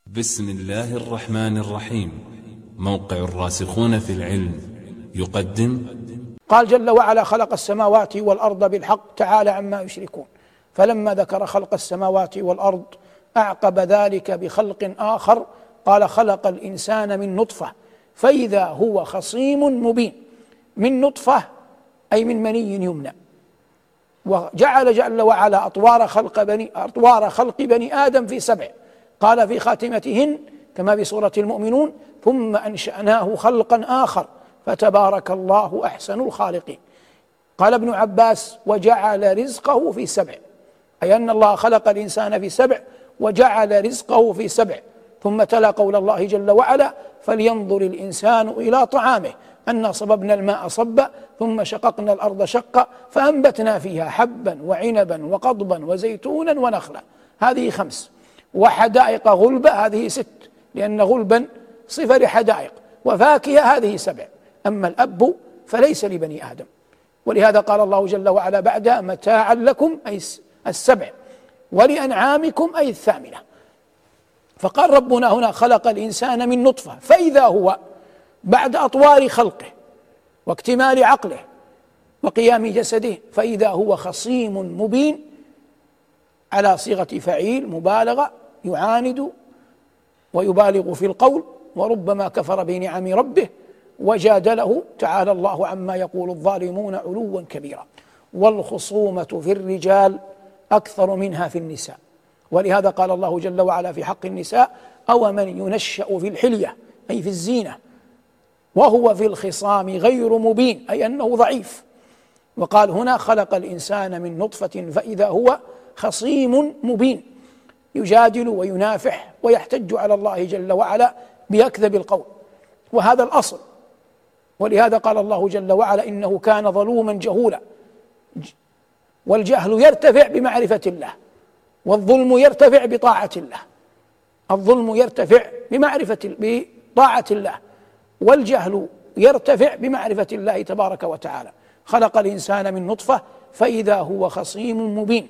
بسم الله الرحمن الرحيم. موقع الراسخون في العلم يقدم. قال جل وعلا: خلق السماوات والأرض بالحق تعالى عما يشركون. فلما ذكر خلق السماوات والأرض أعقب ذلك بخلق آخر، قال: خلق الإنسان من نطفة فإذا هو خصيم مبين. من نطفة أي من مني يمنى. وجعل جل وعلا أطوار خلق بني آدم في 7، قال في خاتمتهن كما في سورة المؤمنون: ثم أنشأناه خلقا آخر فتبارك الله أحسن الخالقين. قال ابن عباس: وجعل رزقه في 7، أي أن الله خلق الإنسان في 7 وجعل رزقه في 7. ثم تلا قول الله جل وعلا: فلينظر الإنسان إلى طعامه أنا صببنا الماء صبا ثم شققنا الأرض شقا فأنبتنا فيها حبا وعنبا وقضبا وزيتونا ونخلا. هذه 5. وحدائق غلبة هذه 6، لأن غلبا صفة لحدائق. وفاكهة هذه 7. أما الأب فليس لبني آدم، ولهذا قال الله جل وعلا بعدها: متاعا لكم أي 7، ولأنعامكم أي 8. فقال ربنا هنا: خلق الإنسان من نطفة فإذا هو، بعد أطوار خلقه واكتمال عقله وقيام جسده، فإذا هو خصيم مبين، على صيغة فعيل مبالغة، يعاند ويبالغ في القول، وربما كفر بنعم ربه وجادله. تعالى الله عما يقول الظالمون علوا كبيرا. والخصومة في الرجال أكثر منها في النساء، ولهذا قال الله جل وعلا في حق النساء: أو من ينشأ في الحلية أي في الزينة وهو في الخصام غير مبين، أي أنه ضعيف. وقال هنا: خلق الإنسان من نطفة فإذا هو خصيم مبين، يجادل وينافح ويحتج على الله جل وعلا بأكذب القول، وهذا الأصل. ولهذا قال الله جل وعلا: إنه كان ظلوما جهولا. والجهل يرتفع بمعرفة الله، والظلم يرتفع بطاعة الله. الظلم يرتفع بطاعة الله، والجهل يرتفع بمعرفة الله تبارك وتعالى. خلق الإنسان من نطفة فإذا هو خصيم مبين.